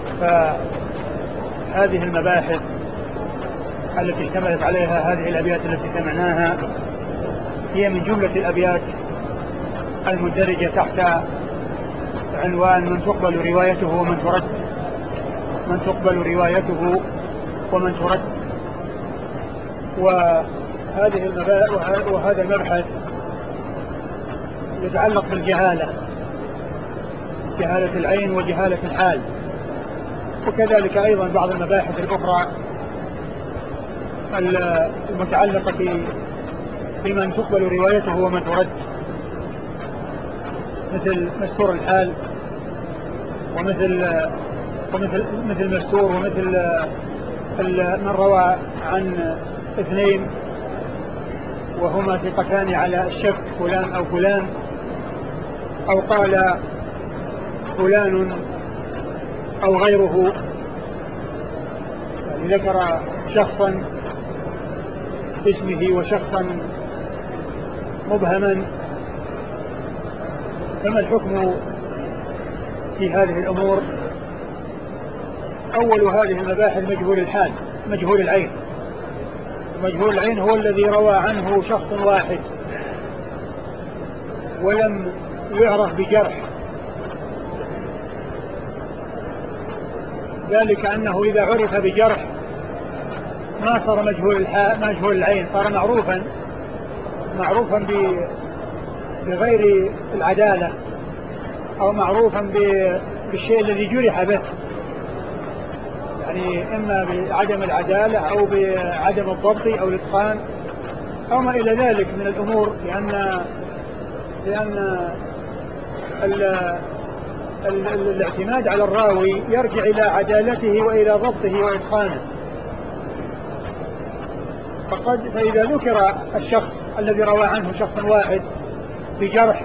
فهذه المباحث التي اشتملت عليها هذه الأبيات التي سمعناها هي من جملة الأبيات المندرجة تحت عنوان من تقبل روايته ومن ترد، من تقبل روايته ومن ترد. وهذا المبحث يتعلق بالجهالة، جهالة العين وجهالة الحال، وكذلك أيضا بعض المباحث الأخرى المتعلقة بمن تقبل روايته ومن ترد، مثل مستور الحال مثل مستور، ومثل من روى عن اثنين وهما ثقتان على الشك، فلان أو فلان، أو قال فلان أو غيره، يعني ذكر شخصا باسمه وشخصا مبهما. فما الحكم في هذه الأمور؟ أول هذه المباحث مجهول الحال، مجهول العين. مجهول العين هو الذي روى عنه شخص واحد ولم يعرف بجرح، ذلك أنه إذا عرف بجرح ما صار مجهول العين، صار معروفا بغير العدالة، أو معروفا بالشيء الذي جرح به، يعني إما بعدم العدالة أو بعدم الضبط أو الإتقان أو ما إلى ذلك من الأمور، لأن الاعتماد على الراوي يرجع إلى عدالته وإلى ضبطه وإتقانه. فإذا ذكر الشخص الذي روى عنه شخص واحد بجرح،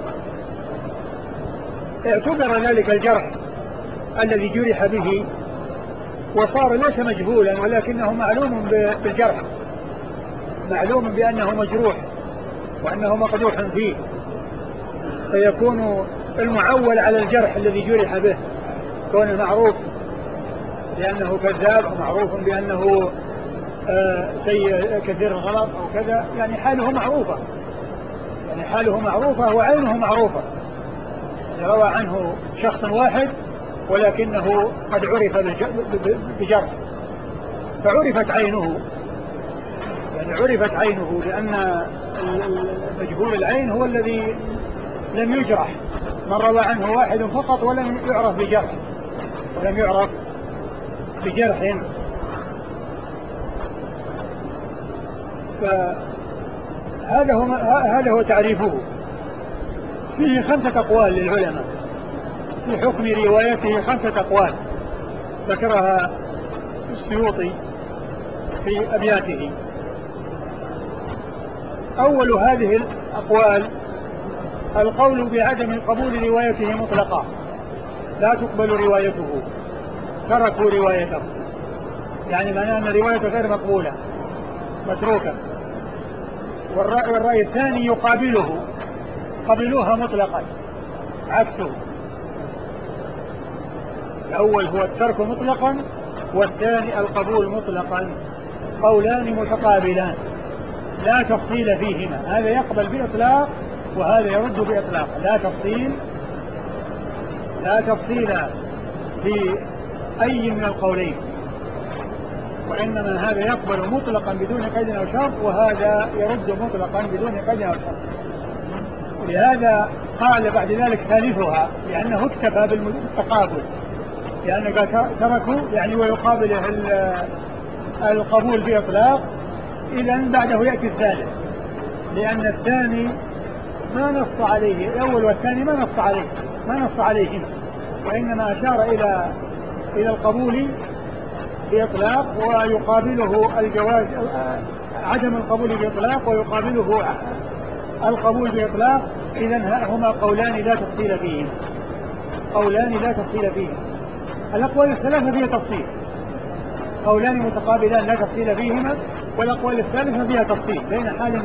اعتبر ذلك الجرح الذي جرح به وصار ليس مجهولا، ولكنه معلوم بالجرح، معلوم بأنه مجروح وأنه مقدوح فيه، فيكون المعول على الجرح الذي جرح به كونه معروف بأنه كذاب، أو معروف بأنه سيء كثير الغلط أو كذا، يعني حاله معروفة وعينه معروفة. يعني روى عنه شخص واحد ولكنه قد عرف بجرح، فعرفت عينه، يعني عرفت عينه، لأن مجهول العين هو الذي لم يجرح، من روى عنه واحد فقط ولم يعرف بجرح. فهذا هو تعريفه. فيه 5 أقوال للعلماء في حكم روايته، 5 أقوال ذكرها السيوطي في أبياته. أول هذه الأقوال القول بعدم قبول روايته مطلقا، لا تقبل روايته، تركوا روايته، يعني معناه أن روايته غير مقبولة، متروكة. والرأي الثاني يقابله، قبلوها مطلقا، عكسه. الأول هو الترك مطلقا، والثاني القبول مطلقا، قولان متقابلان لا تفصيل فيهما، هذا يقبل بإطلاق وهذا يرد بإطلاق، لا تفصيل في أي من القولين، وإنما هذا يقبل مطلقا بدون قيد أو شرط، وهذا يرد مطلقا بدون قيد أو شرط. لهذا قال بعد ذلك ثالثها، لأنه اكتفى بالتقابل، لأنه تركوا يعني ويقابله القبول بإطلاق، إذن بعده يأتي الثالث، لأن الثاني ما نص عليه، الأول والثاني ما نص عليهما، وإنما أشار إلى القبول بإطلاق، ويقابله الجواز عدم القبول بإطلاق، ويقابله القبول بإطلاق. إذن هما قولان لا تفصيل فيهما، الأقوال الثلاثة فيها تفصيل، قولان متقابلان لا تفصيل فيهما، والأقوال الثالثة فيها تفصيل بين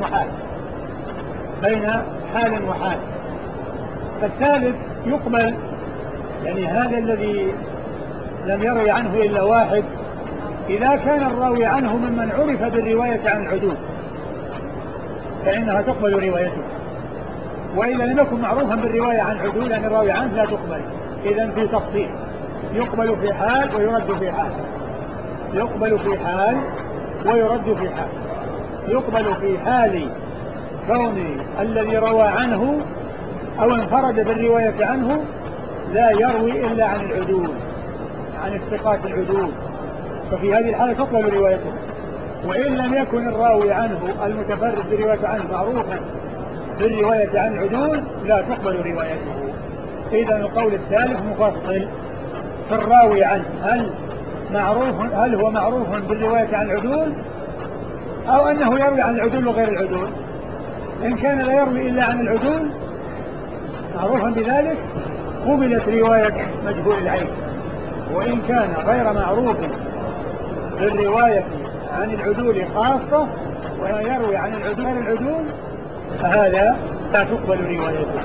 حال وحال. فالثالث يقبل، يعني هذا الذي لم يروي عنه إلا واحد، إذا كان الراوي عنه ممن عرف بالرواية عن العدول فإنها تقبل روايته، وإذا لم يكن معروفا بالرواية عن العدول أن الراوي عنه لا تقبل. إذن في تفصيل، يقبل في حال ويرد في حال، يقبل في حال ويرد في حال. يقبل في حال كون الذي روى عنه أو انفرد بالرواية عنه لا يروي إلا عن العدول، عن الثقات العدول، ففي هذه الحالة تقبل روايته. وإن لم يكن الراوي عنه المتفرد بالرواية عنه معروفا بالرواية عن العدول لا تقبل روايته. إذن القول الثالث مفصل في الراوي عنه، هل هو معروف بالرواية عن العدول أو أنه يروي عن العدول وغير العدول. إن كان لا يروي إلا عن العدول معروفا بذلك قبلت رواية مجهول العين، وإن كان غير معروف بالرواية عن العدول خاصة ولا يروي عن العدول غير العدول فهذا لا تقبل روايته.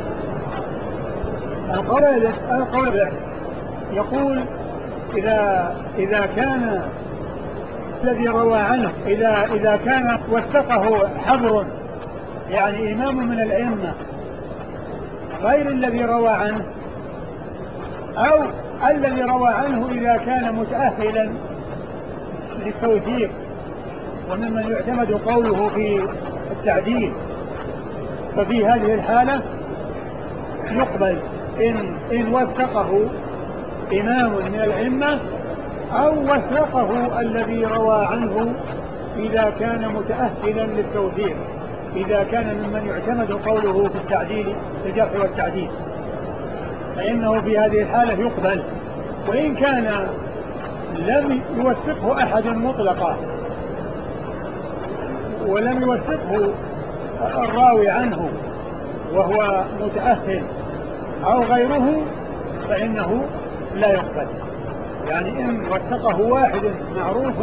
القول يقول إذا كان الذي روى عنه إذا كان وثقه حبر يعني إمام من الأئمة غير الذي روى عنه، أو الذي روى عنه إذا كان متأهلا للتوثيق وممن يعتمد قوله في التعديل، ففي هذه الحالة يقبل إن وثقه إمام من الأئمة أو وثقه الذي روى عنه إذا كان متأهلا للتوثيق، إذا كان ممن يعتمد قوله في التعديل في الجرح والتعديل فإنه في هذه الحالة يقبل. وإن كان لم يوثقه أحد مطلقا ولم يوثقه الراوي عنه وهو متأهل أو غيره فإنه لا يقبل. يعني إن وثقه واحد معروف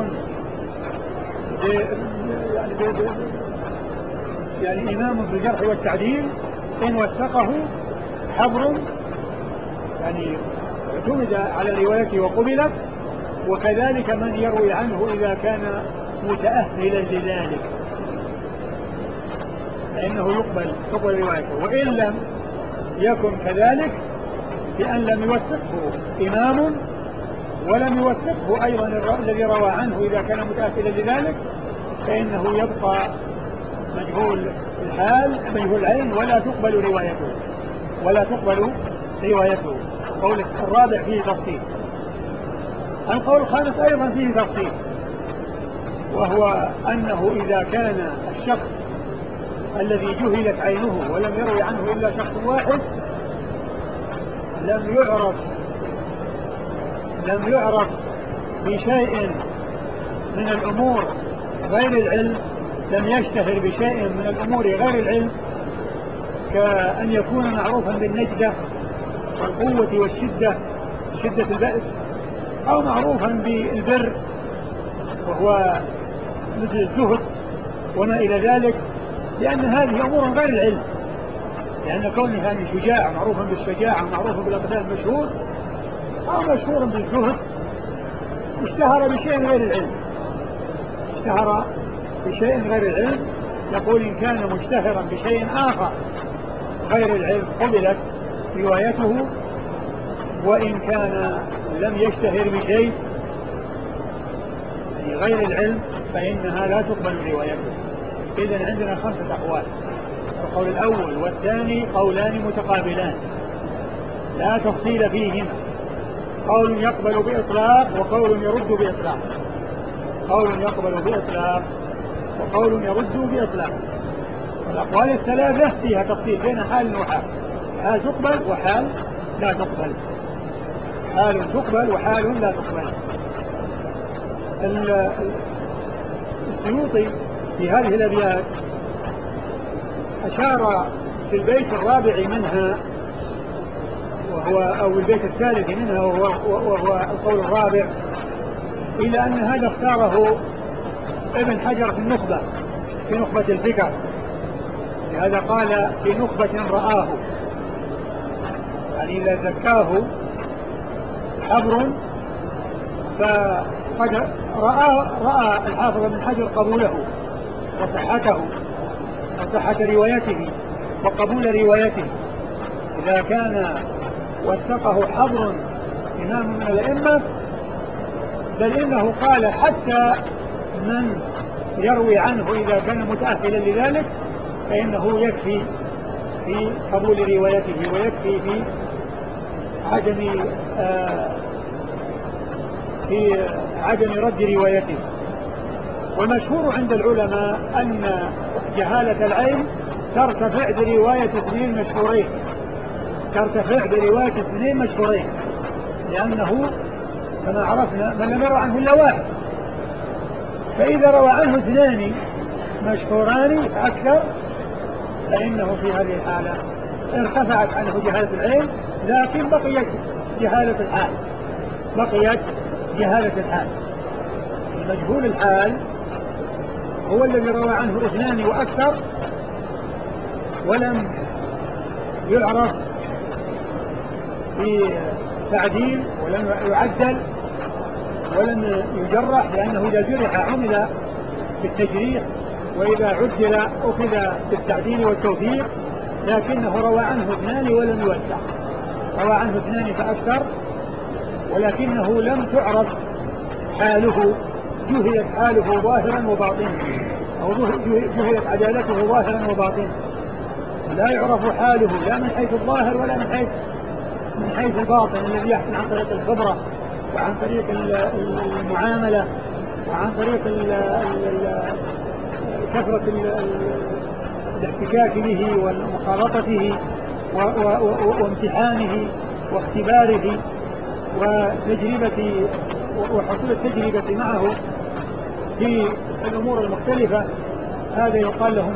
يعني إمام في الجرح والتعديل، إن وثقه حبر يعني اعتمد على روايته وقبلت، وكذلك من يروي عنه إذا كان متأهلا لذلك فإنه يقبل روايته. وإن لم يكن كذلك بأن لم يوثقه إمام ولم يوثقه أيضا الذي روى عنه إذا كان متأهلا لذلك فإنه يبقى مجهول الحال مجهول العين ولا تقبل روايته. القول الرابع فيه تفصيل. القول الخامس أيضا فيه تفصيل، وهو أنه إذا كان الشخص الذي جهلت عينه ولم يروي عنه إلا شخص واحد لم يعرف بشيء من الأمور غير العلم، لم يشتهر بشيء من الأمور غير العلم، كأن يكون معروفا بالنجدة والقوة والشدة، شدة البأس، أو معروفا بالبر وهو مثل الزهد وما إلى ذلك، لأن هذه أمور غير العلم، لأن كونه كان شجاع معروفا بالشجاعة معروفا بالأقدام مشهور أو مشهورا بالزهد اشتهر بشيء غير العلم يقول إن كان مشتهرا بشيء آخر غير العلم قبلت روايته، وإن كان لم يشتهر بشيء يعني غير العلم فإنها لا تقبل روايته. إذن عندنا 5 أقوال، القول الأول والثاني قولان متقابلان لا تفصيل فيهما، قول يقبل بإطلاق وقول يرد بإطلاق، قول يقبل بإطلاق وقول يرد بإطلاق. الأقوال الثلاثة فيها تفصيل بين حال وحال، حال تقبل وحال لا تقبل، حال تقبل وحال لا تقبل. السيوطي في هذه الأبيات أشار في البيت الرابع منها أو البيت الثالث منها وهو القول الرابع إلى أن هذا اختاره ابن حجر في النخبة، في نخبة الفكر، لهذا قال في نخبة رآه، يعني إذا زكاه حبر فقد رأى الحافظ بن حجر قبوله وصحة روايته وقبول روايته إذا كان وثقه حبر إمام من الأئمة، بل إنه قال حتى من يروي عنه إذا كان متأهلا لذلك فإنه يكفي في قبول روايته ويكفي في عدم رد روايته. والمشهور عند العلماء أن جهالة العين ترتفع برواية اثنين مشهورين، لأنه كما عرفنا من لم يروى عنه إلا واحد، فإذا روى عنه اثنان مشهوران فأكثر فإنه في هذه الحالة ارتفعت عنه جهالة العين، لكن بقيت جهالة الحال. مجهول الحال هو الذي روى عنه اثنان وأكثر ولم يعرف في تعديل ولم يعدل ولم يجرح، لأنه إذا جرح عمل بالتجريح وإذا عدل أخذ بالتعديل والتوثيق، لكنه روى عنه اثنان ولم يوسع، روى عنه اثنان فأكثر ولكنه لم تعرف حاله، جهلت حاله ظاهرا وباطنا، أو جهلت عدالته ظاهرا وباطنا، لا يعرف حاله لا من حيث الظاهر ولا من حيث الباطن الذي يحصل عن طريق الخبرة وعن طريق المعاملة وعن طريق كثرة الاحتكاك به ومخالطته وامتحانه واختباره وتجربة وحصول التجربة معه في الأمور المختلفة. هذا يقال له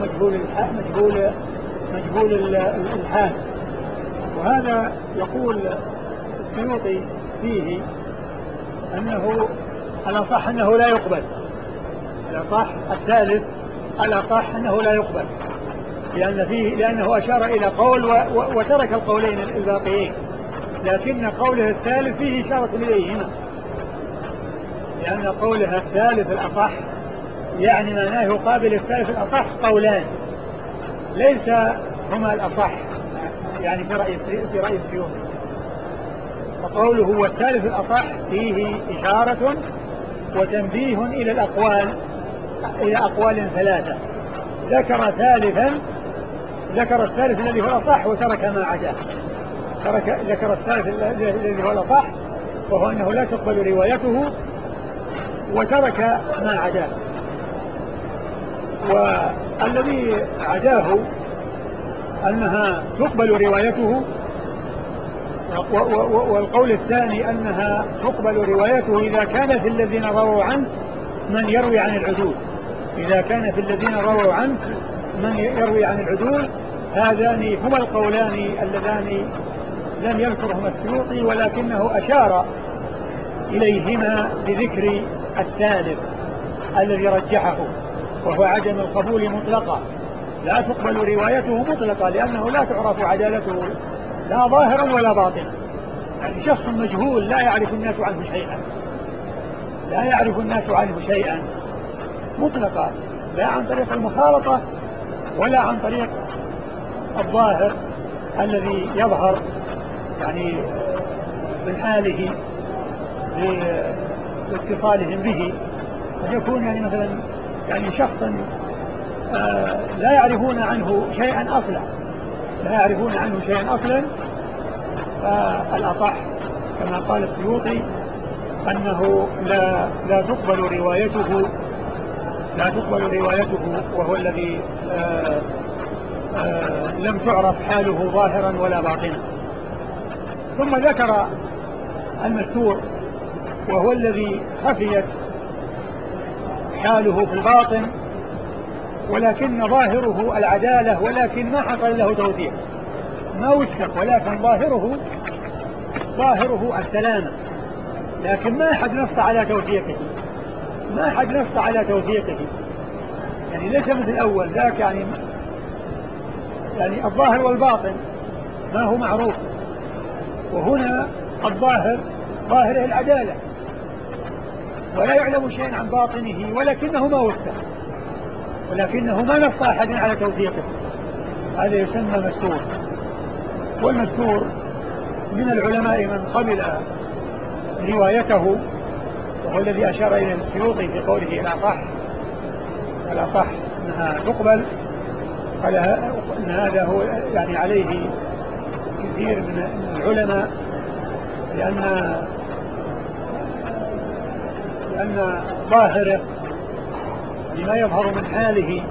مجهول الحال. وهذا يقول السيوطي فيه أنه الأصح أنه لا يقبل، الأصح الثالث الأصح أنه لا يقبل، لأنه أشار إلى قول وترك القولين الباقيين، لكن قوله الثالث فيه إشارة إليهما، لأن قوله الثالث الأصح يعني معناه يقابل الثالث الأصح قولان ليس هما الأصح، يعني في رأي السيوطي. فقوله هو الثالث الأصح فيه إشارة وتنبيه إلى أقوال ثلاثة، ذكر الثالث الذي هو الأصح وترك ما عداه، ذكر الثالث الذي هو الأصح وهو أنه لا تقبل روايته، وترك ما عداه. والذي عداه أنها تقبل روايته، والقول الثاني أنها تقبل روايته إذا كان في الذين رووا عنه من يروي عن العدول، إذا كان في الذين رووا عنه من يروي عن العدول. هذان هما القولان اللذان لم يذكرهما السيوطي، ولكنه أشار إليهما بذكر الثالث الذي رجحه، وهو عدم القبول مطلقا، لا تقبل روايته مطلقا، لأنه لا تعرف عدالته لا ظاهرا ولا باطنا، يعني شخص مجهول لا يعرف الناس عنه شيئا مطلقا، لا عن طريق المخالطة ولا عن طريق الظاهر الذي يظهر يعني من حاله لاتصالهم به. يكون يعني مثلا يعني شخصا لا يعرفون عنه شيئا أصلا، فالأصح كما قال السيوطي أنه لا تقبل روايته، وهو الذي لم تعرف حاله ظاهرا ولا باطنا. ثم ذكر المستور وهو الذي خفيت حاله في الباطن ولكن ظاهره العدالة، ولكن ما حصل له توثيق، ما وثق، ولكن ظاهره السلامة، لكن ما أحد نص على توثيقه، يعني ليس مثل الأول ذاك، يعني الظاهر والباطن ما هو معروف، وهنا الظاهر ظاهره العدالة، ولا يعلم شيء عن باطنه ولكنه ما وثق، ولكنه ما نص أحد على توثيقه، هذا يسمى مستور. والمستور من العلماء من قبل روايته، وهو الذي أشار إليه السيوطي في قوله الأصح أنها تقبل، قال أن هذا هو يعني عليه كثير من العلماء، لأن ظاهره لما يظهر من حاله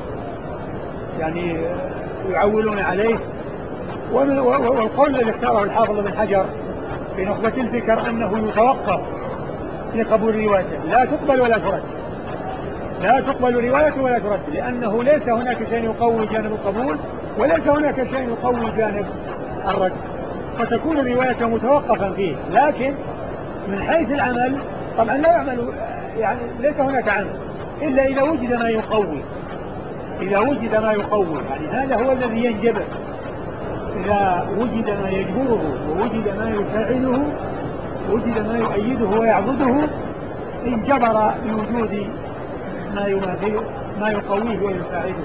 يعني يعولون عليه. والقول الذي اختاره الحافظ بن حجر في نخبة الفكر أنه يتوقف في قبول روايته، لا تقبل ولا ترد، لا تقبل روايته ولا ترد، لأنه ليس هناك شيء يقوي جانب القبول وليس هناك شيء يقوي جانب الرد، فتكون روايته متوقفا فيه. لكن من حيث العمل طبعا لا يعمل، يعني ليس هناك عمل إلا إذا وجد ما يقوي، إذا وجد ما يقوي، يعني هذا هو الذي ينجبر، إذا وجد ما يجبره ووجد ما يساعده وجد ما يؤيده ويعضده انجبر بوجود ما يقويه ويساعده.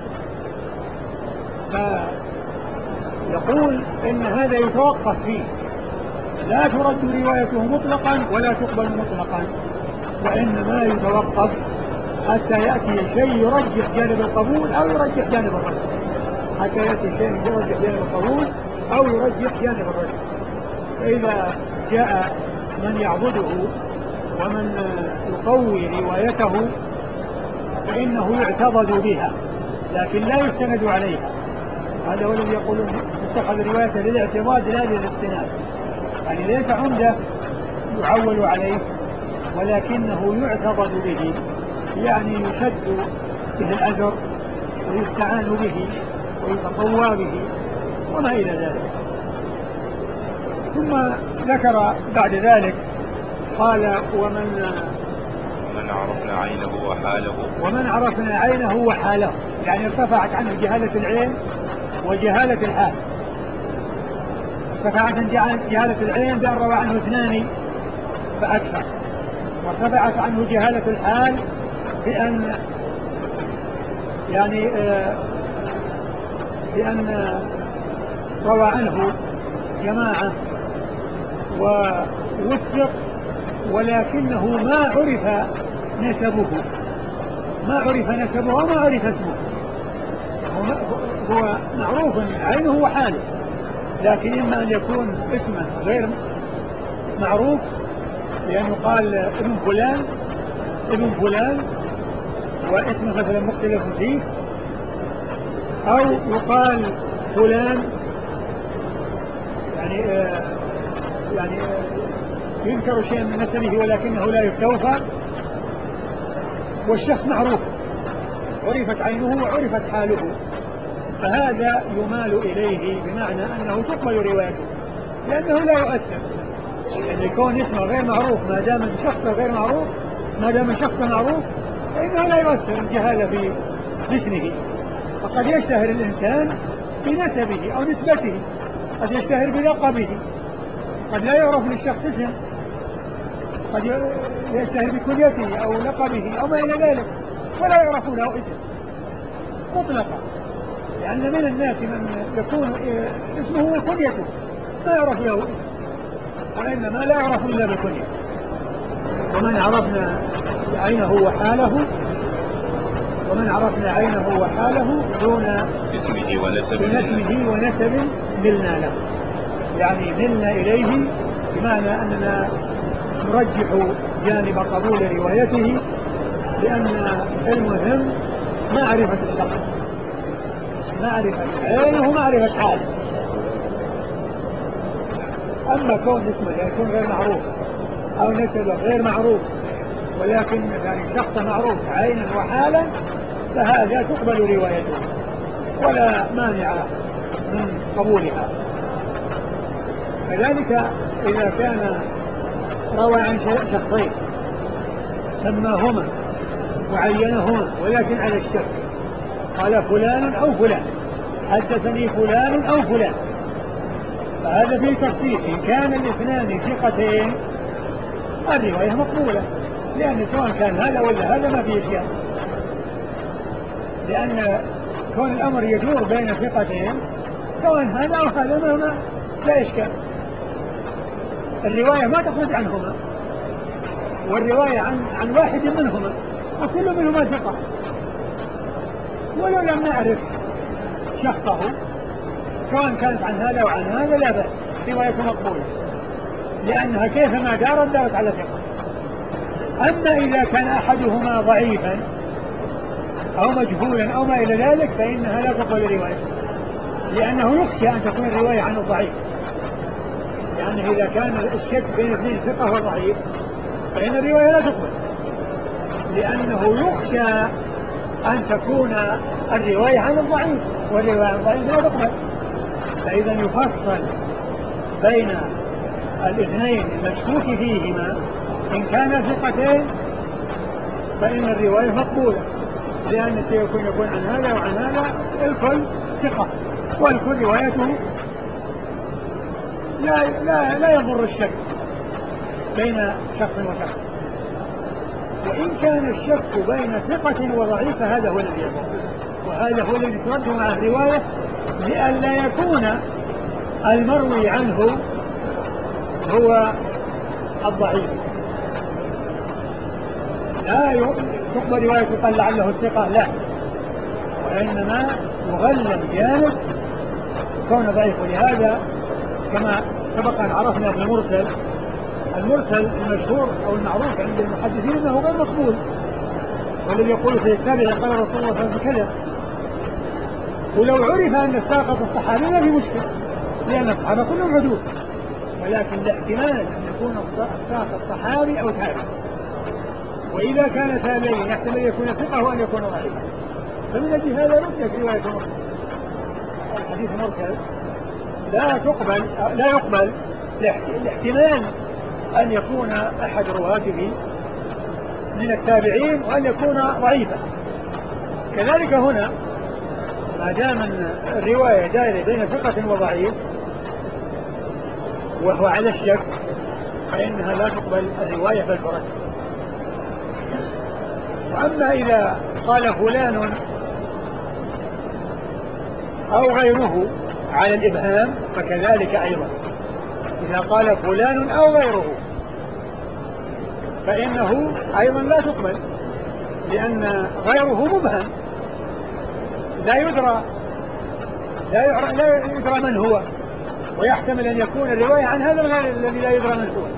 فيقول إن هذا يتوقف فيه، لا ترد روايته مطلقا ولا تقبل مطلقا، وإنما يتوقف حتى يأتي شيء يرجح جانب القبول أو يرجح جانب الرد، حتى يأتي شيء يرجح جانب القبول أو يرجح جانب الرد. فإذا جاء من يعضده ومن يقوي روايته فإنه يعتضد بها لكن لا يستند عليها. هذا هو الذي يقولون اتخذ روايته للاعتضاد لا للاستناد، يعني ليس عمده يعول عليه ولكنه يعتضد به، يعني يشد به الأجر ويستعان به ويتقوى به وما إلى ذلك. ثم ذكر بعد ذلك قال ومن عرفنا عينه وحاله، ومن عرفنا عينه وحاله، يعني ارتفعت عنه جهالة العين وجهالة الحال. ارتفعت عن جهالة العين بأن روى عنه اثنان فأكثر، وارتفعت عنه جهالة الحال بأن بأن روى عنه جماعة ووثق ولكنه ما عرف نسبه وما عرف اسمه. هو معروف عينه وحاله، لكن إما أن يكون اسمه غير معروف لأن يقال ابن فلان واسمه مثلا مختلف فيه، أو يقال فلان يعني ينكر شيء من نسبه ولكنه لا يستوفى، والشخص معروف عرفت عينه وعرفت حاله، فهذا يمال إليه بمعنى أنه تقبل روايته لأنه لا يؤثر. يعني يكون اسمه غير معروف ما دام الشخص غير معروف، ما دام الشخص معروف فإنه لا يؤثر الجهالة في اسمه. فقد يشتهر الإنسان بنسبه أو نسبته، قد يشتهر بلقبه، قد لا يعرف للشخص اسم، قد يشتهر بكنيته أو لقبه أو ما إلى ذلك ولا يعرف له اسم مطلقا، لأن من الناس من يكون اسمه وكنيته ما يعرف له اسم، وإنما لا يعرف إلا بكنيته. ومن عرفنا عينه وحاله دون اسمه ونسب ملنا له، يعني ملنا إليه بمعنى أننا نرجح جانب قبول روايته، لأن المهم معرفة الشخص، معرفة عينه معرفة حاله. أما كون اسمه يكون غير معروف أو نسبه غير معروف ولكن يعني شخص معروف عينا وحالا فهذا تقبل روايته ولا مانع من قبولها. كذلك إذا كان روى عن شخصين سماهما وعينهما ولكن على الشك، قال فلان أو فلان، حدثني فلان أو فلان، فهذا فيه تفصيل. إن كان الاثنان ثقتين الرواية مقبولة، لأن سواء كان هذا ولا هذا ما في إشكال، لأن كون الأمر يدور بين ثقتين سواء هذا أو هذا لا إشكال. الرواية ما تخرج عنهما، والرواية عن واحد منهما، وكل منهما ثقة، ولو لم نعرف شخصه سواء كانت عن هذا أو عن هذا لا بأس، رواية مقبولة، لأنها كيفما دارت على ثقة. أما إذا كان أحدهما ضعيفا أو مجهولا أو ما إلى ذلك فإنها لا تقبل رواية، لأنه يخشى أن تكون الرواية عنه ضعيف، لأنه إذا كان الشك بين اثنين ثقة وضعيف فإن الرواية لا تقبل، لأنه يخشى أن تكون الرواية عن الضعيف، والرواية عن الضعيف لا تقبل. فإذا يفصل بين الاثنين المشكوك فيهما، إن كانا ثقتين فإن الرواية مقبولة، لأن الشيء يكون عن هذا وعن هذا الكل ثقة، والكل روايته لا يضر الشك بين شخص وشخص. وإن كان الشك بين ثقة وضعيف هذا هو الذي يضر، وهذا هو الذي ترد مع الرواية، لئلا يكون المروي عنه هو الضعيف. لا تقبل رواية قال لعله الثقة، لا، وإنما يغلب جانب كون ضعيف. ولهذا كما سبق أن عرفنا في المرسل المشهور أو المعروف عند المحدثين أنه غير مقبول، والذي يقول في التابع قال رسول الله صلى الله عليه وسلم كذا. ولو عرف أن ساقط الصحابي ما في مشكلة، لأن الصحابة كلهم عدول، ولكن الاحتمال أن يكون الساقط صحابي أو تابع، وإذا كان تابعين يحتمل أن يكون ثقة وأن يكون ضعيفا، فمن أجل هذا ردت رواية مرسل. الحديث مرسل لا يقبل لاحتمال أن يكون أحد رواته من التابعين وأن يكون ضعيفا. كذلك هنا ما دام الرواية دائرة بين ثقة وضعيف وهو على الشك فإنها لا تقبل الرواية بالفرد. وأما إذا قال فلان أو غيره على الإبهام فكذلك أيضا، إذا قال فلان أو غيره فإنه أيضا لا تقبل، لأن غيره مبهم لا يدرى من هو، ويحتمل أن يكون الرواية عن هذا الغير الذي لا يدرى من هو،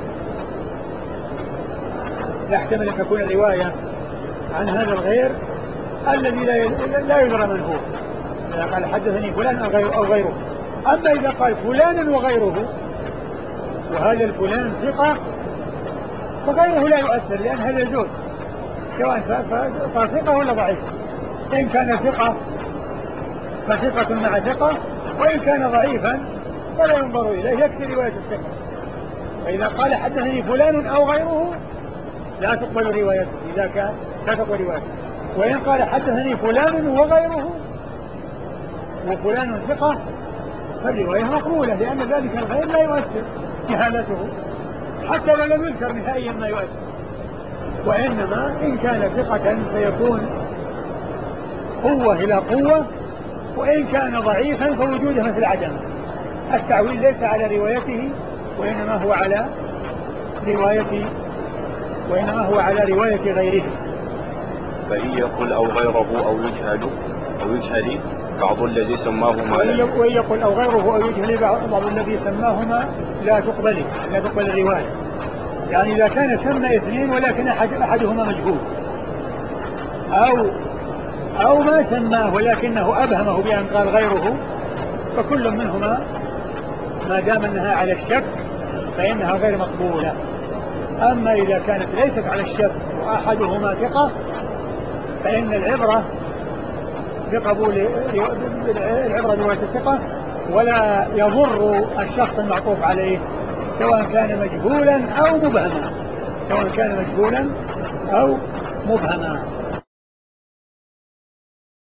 يحتمل أن تكون الرواية عن هذا الغير الذي لا يدرى من هو، إذا قال حدثني فلان أو غيره. أما إذا قال فلان وغيره وهذا الفلان ثقة فغيره لا يؤثر، لأن هذا يجوز سواء ثقة ولا ضعيف، إن كان ثقة فثقة مع ثقة، وإن كان ضعيفا فلا ينظر إليه، يكفي رواية الثقة. فإذا قال حدثني فلان أو غيره لا تقبل روايته، إذا كان لا تقبل روايته. وإن قال حدثني فلان وغيره وفلان ثقة فالرواية مقبولة، لأن ذلك الغير لا يؤثر جهالته حتى لو لم يذكر نهائيا ما يؤثر. وإنما إن كان ثقة فيكون قوة إلى قوة، وإن كان ضعيفا فوجوده مثل عدمه. التعويل ليس على روايته وإنما هو على رواية غيره. فإن يقول أو غيره أو يجهل بعض الذي سماهما، وإن يقول أو غيره أو يجهل بعض الذي سماهما لا تقبل الرواية. يعني إذا كان سمى اثنين ولكن أحدهما مجهول، أو ما سماه ولكنه أبهمه بأن قال غيره، فكل منهما ما دام أنها على الشك فإنها غير مقبولة. أما إذا كانت ليست على الشك وأحدهما ثقة فإن العبرة برواية الثقة، ولا يضر الشخص المعطوف عليه سواء كان مجهولا أو مبهما.